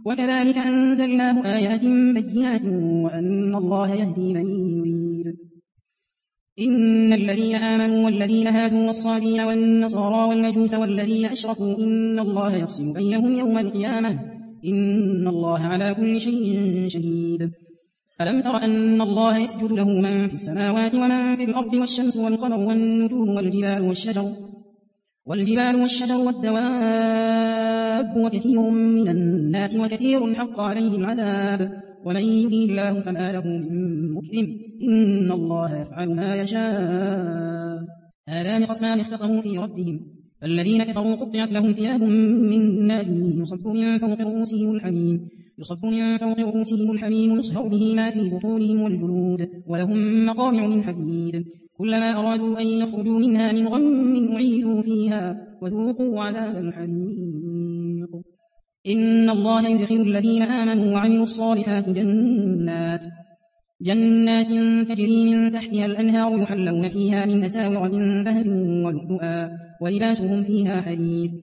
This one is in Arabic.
وكذلك أنزلناه آيات بينات وأن الله يهدي من يريد. إن الذين آمنوا والذين هادوا والصابين والنصارى والمجوس والذين أشركوا إن الله يفصل بينهم يوم القيامة إن الله على كل شيء شهيد. ألم تر أن الله يسجد له من في السماوات ومن في الأرض والشمس والقمر والنجوم والجبال والشجر والدواب وكثير من الناس وكثير حق عليه العذاب ومن يهد الله فما له من مكرم إن الله يفعل ما يشاء. هذان خصمان اختصموا في ربهم فالذين كفروا قطعت لهم ثياب من نار يصب من فوق رؤوسهم الحميم يصهر به ما في بطونهم والجلود ولهم مقامع من حديد كلما أرادوا أن يخرجوا منها من غم أعيدوا فيها وذوقوا عذاب الحريق. إن الله يدخل الذين آمنوا وعملوا الصالحات جنات تجري من تحتها الأنهار يحلون فيها من أساور من ذهب ولؤلؤا ولباسهم فيها حرير